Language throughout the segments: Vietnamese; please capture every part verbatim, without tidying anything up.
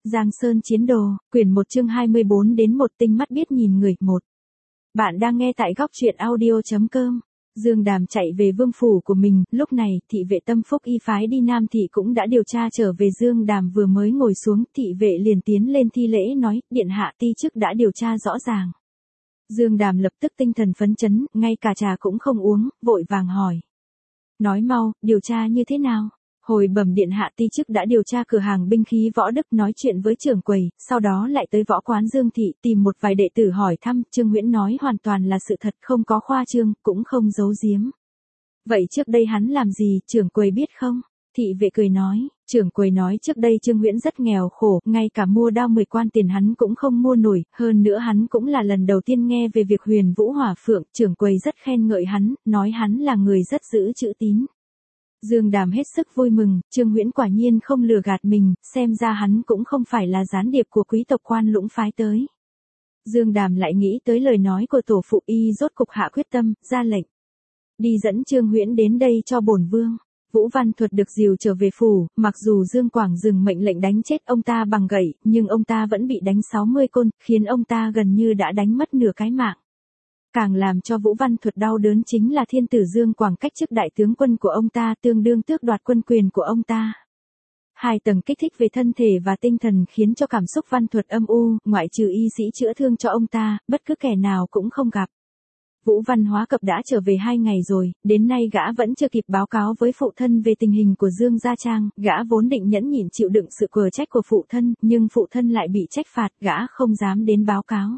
Giang Sơn Chiến Đồ, quyển một chương hai mươi bốn đến một tinh mắt biết nhìn người, một. Bạn đang nghe tại góc truyện audio.com. Dương Đàm chạy về vương phủ của mình, lúc này, thị vệ Tâm Phúc y phái đi Nam thị cũng đã điều tra trở về. Dương Đàm vừa mới ngồi xuống, thị vệ liền tiến lên thi lễ nói, điện hạ ti chức đã điều tra rõ ràng. Dương Đàm lập tức tinh thần phấn chấn, ngay cả trà cũng không uống, vội vàng hỏi. Nói mau, điều tra như thế nào? Hồi bẩm điện hạ ti chức đã điều tra cửa hàng binh khí Võ Đức, nói chuyện với trưởng quầy, sau đó lại tới võ quán Dương thị tìm một vài đệ tử hỏi thăm, Trương Huyễn nói hoàn toàn là sự thật, không có khoa trương, cũng không giấu giếm. Vậy trước đây hắn làm gì, trưởng quầy biết không? Thị vệ cười nói, trưởng quầy nói trước đây Trương Huyễn rất nghèo khổ, ngay cả mua đao mười quan tiền hắn cũng không mua nổi, hơn nữa hắn cũng là lần đầu tiên nghe về việc Huyền Vũ Hỏa Phượng, trưởng quầy rất khen ngợi hắn, nói hắn là người rất giữ chữ tín. Dương Đàm hết sức vui mừng, Trương Huyễn quả nhiên không lừa gạt mình, xem ra hắn cũng không phải là gián điệp của quý tộc quan Lũng phái tới. Dương Đàm lại nghĩ tới lời nói của tổ phụ, y rốt cục hạ quyết tâm, ra lệnh. Đi dẫn Trương Huyễn đến đây cho bổn vương. Vũ Văn Thuật được dìu trở về phủ, mặc dù Dương Quảng dừng mệnh lệnh đánh chết ông ta bằng gậy, nhưng ông ta vẫn bị đánh sáu mươi côn, khiến ông ta gần như đã đánh mất nửa cái mạng. Càng làm cho Vũ Văn Thuật đau đớn chính là thiên tử Dương Quảng cách chức đại tướng quân của ông ta, tương đương tước đoạt quân quyền của ông ta. Hai tầng kích thích về thân thể và tinh thần khiến cho cảm xúc Văn Thuật âm u, ngoại trừ y sĩ chữa thương cho ông ta, bất cứ kẻ nào cũng không gặp. Vũ Văn Hóa Cập đã trở về hai ngày rồi, đến nay gã vẫn chưa kịp báo cáo với phụ thân về tình hình của Dương Gia Trang, gã vốn định nhẫn nhịn chịu đựng sự quở trách của phụ thân, nhưng phụ thân lại bị trách phạt, gã không dám đến báo cáo.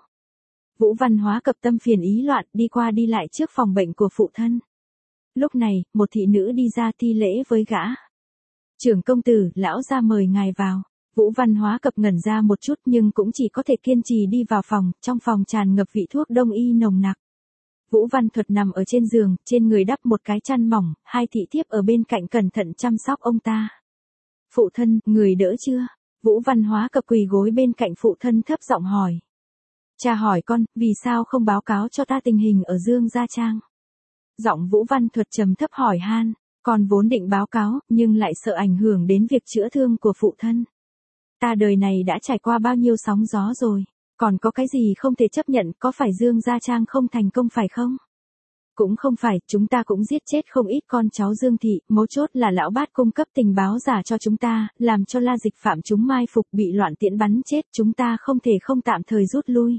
Vũ Văn Hóa Cập tâm phiền ý loạn, đi qua đi lại trước phòng bệnh của phụ thân. Lúc này, một thị nữ đi ra thi lễ với gã. Trưởng công tử, lão ra mời ngài vào. Vũ Văn Hóa Cập ngẩn ra một chút nhưng cũng chỉ có thể kiên trì đi vào phòng, trong phòng tràn ngập vị thuốc đông y nồng nặc. Vũ Văn Thuật nằm ở trên giường, trên người đắp một cái chăn mỏng, hai thị thiếp ở bên cạnh cẩn thận chăm sóc ông ta. Phụ thân, người đỡ chưa? Vũ Văn Hóa Cập quỳ gối bên cạnh phụ thân thấp giọng hỏi. Cha hỏi con, vì sao không báo cáo cho ta tình hình ở Dương Gia Trang? Giọng Vũ Văn Thuật trầm thấp hỏi han, con vốn định báo cáo, nhưng lại sợ ảnh hưởng đến việc chữa thương của phụ thân. Ta đời này đã trải qua bao nhiêu sóng gió rồi, còn có cái gì không thể chấp nhận, có phải Dương Gia Trang không thành công phải không? Cũng không phải, chúng ta cũng giết chết không ít con cháu Dương thị, mấu chốt là lão bát cung cấp tình báo giả cho chúng ta, làm cho La Dịch Phạm chúng mai phục bị loạn tiễn bắn chết, chúng ta không thể không tạm thời rút lui.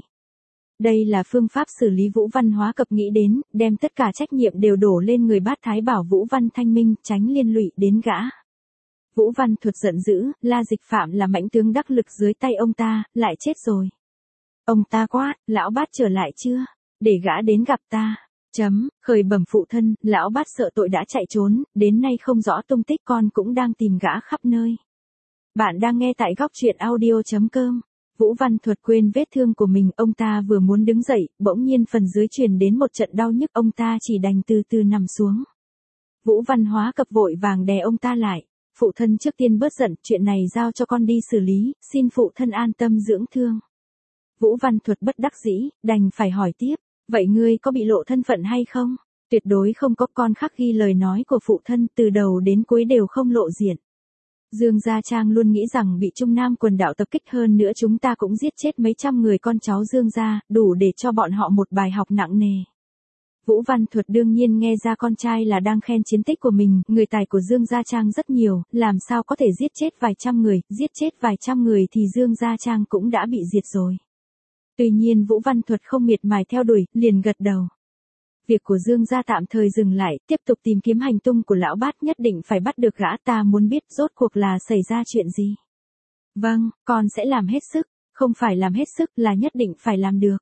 Đây là phương pháp xử lý. Vũ Văn Hóa Cập nghĩ đến, đem tất cả trách nhiệm đều đổ lên người bát thái bảo Vũ Văn Thanh Minh, tránh liên lụy đến gã. Vũ Văn Thuật giận dữ, La Dịch Phạm là mãnh tướng đắc lực dưới tay ông ta, lại chết rồi. Ông ta quát, lão bát trở lại chưa? Để gã đến gặp ta. Chấm, khởi bẩm phụ thân, lão bát sợ tội đã chạy trốn, đến nay không rõ tung tích, con cũng đang tìm gã khắp nơi. Bạn đang nghe tại góc truyện audio.com. Vũ Văn Thuật quên vết thương của mình, ông ta vừa muốn đứng dậy, bỗng nhiên phần dưới truyền đến một trận đau nhức, ông ta chỉ đành từ từ nằm xuống. Vũ Văn Hóa Cập vội vàng đè ông ta lại. Phụ thân trước tiên bớt giận, chuyện này giao cho con đi xử lý, xin phụ thân an tâm dưỡng thương. Vũ Văn Thuật bất đắc dĩ, đành phải hỏi tiếp, vậy ngươi có bị lộ thân phận hay không? Tuyệt đối không có, con khắc ghi lời nói của phụ thân, từ đầu đến cuối đều không lộ diện. Dương Gia Trang luôn nghĩ rằng bị Trung Nam quần đảo tập kích, hơn nữa chúng ta cũng giết chết mấy trăm người con cháu Dương Gia, đủ để cho bọn họ một bài học nặng nề. Vũ Văn Thuật đương nhiên nghe ra con trai là đang khen chiến tích của mình, người tài của Dương Gia Trang rất nhiều, làm sao có thể giết chết vài trăm người, giết chết vài trăm người thì Dương Gia Trang cũng đã bị diệt rồi. Tuy nhiên Vũ Văn Thuật không miệt mài theo đuổi, liền gật đầu. Việc của Dương Gia tạm thời dừng lại, tiếp tục tìm kiếm hành tung của lão bát, nhất định phải bắt được gã, ta muốn biết rốt cuộc là xảy ra chuyện gì. Vâng, con sẽ làm hết sức, không phải làm hết sức là nhất định phải làm được.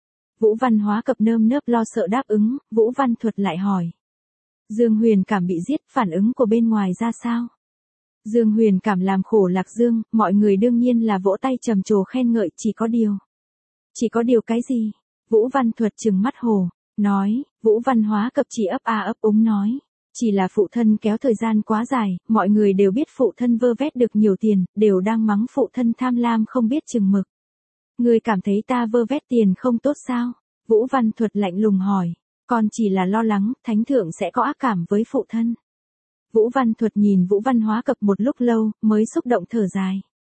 Vũ Văn Hóa Cập nơm nớp lo sợ đáp ứng. Vũ Văn Thuật lại hỏi. Dương Huyền Cảm bị giết, phản ứng của bên ngoài ra sao? Dương Huyền Cảm làm khổ Lạc Dương, mọi người đương nhiên là vỗ tay trầm trồ khen ngợi, chỉ có điều. Chỉ có điều cái gì? Vũ Văn Thuật trừng mắt hồ, nói. Vũ Văn Hóa Cập chỉ ấp a ấp úng nói. Chỉ là phụ thân kéo thời gian quá dài, mọi người đều biết phụ thân vơ vét được nhiều tiền, đều đang mắng phụ thân tham lam không biết chừng mực. Ngươi cảm thấy ta vơ vét tiền không tốt sao? Vũ Văn Thuật lạnh lùng hỏi. Con chỉ là lo lắng, thánh thượng sẽ có ác cảm với phụ thân. Vũ Văn Thuật nhìn Vũ Văn Hóa Cập một lúc lâu, mới xúc động thở dài.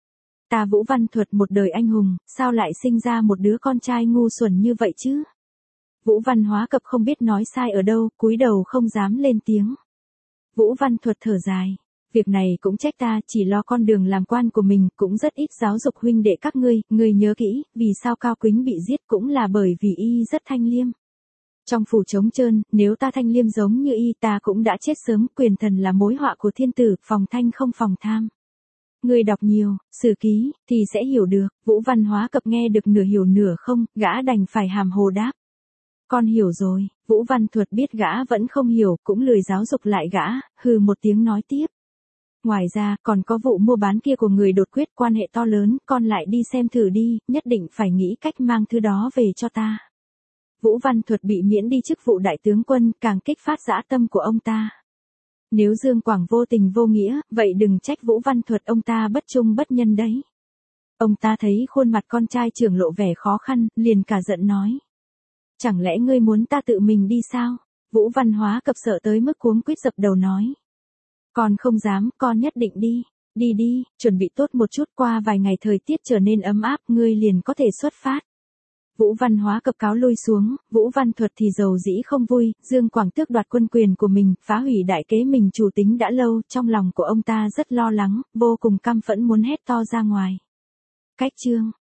Ta Vũ Văn Thuật một đời anh hùng, sao lại sinh ra một đứa con trai ngu xuẩn như vậy chứ? Vũ Văn Hóa Cập không biết nói sai ở đâu, cúi đầu không dám lên tiếng. Vũ Văn Thuật thở dài. Việc này cũng trách ta, chỉ lo con đường làm quan của mình, cũng rất ít giáo dục huynh đệ các ngươi, ngươi nhớ kỹ, vì sao Cao Quýnh bị giết cũng là bởi vì y rất thanh liêm. Trong phủ trống trơn, nếu ta thanh liêm giống như y ta cũng đã chết sớm, quyền thần là mối họa của thiên tử, phòng thanh không phòng tham. Ngươi đọc nhiều, sử ký, thì sẽ hiểu được. Vũ Văn Hóa Cập nghe được nửa hiểu nửa không, gã đành phải hàm hồ đáp. Con hiểu rồi. Vũ Văn Thuật biết gã vẫn không hiểu, cũng lười giáo dục lại gã, hừ một tiếng nói tiếp. Ngoài ra, còn có vụ mua bán kia của người đột quyết, quan hệ to lớn, con lại đi xem thử đi, nhất định phải nghĩ cách mang thứ đó về cho ta. Vũ Văn Thuật bị miễn đi chức vụ đại tướng quân, càng kích phát dã tâm của ông ta. Nếu Dương Quảng vô tình vô nghĩa, vậy đừng trách Vũ Văn Thuật ông ta bất trung bất nhân đấy. Ông ta thấy khuôn mặt con trai trưởng lộ vẻ khó khăn, liền cả giận nói. Chẳng lẽ ngươi muốn ta tự mình đi sao? Vũ Văn Hóa Cập sợ tới mức cuống quýt dập đầu nói. Con không dám, con nhất định đi. Đi đi, chuẩn bị tốt một chút, qua vài ngày thời tiết trở nên ấm áp, ngươi liền có thể xuất phát. Vũ Văn Hóa Cập cáo lui xuống, Vũ Văn Thuật thì giàu dĩ không vui, Dương Quảng tước đoạt quân quyền của mình, phá hủy đại kế mình chủ tính đã lâu, trong lòng của ông ta rất lo lắng, vô cùng căm phẫn muốn hét to ra ngoài. Cách chương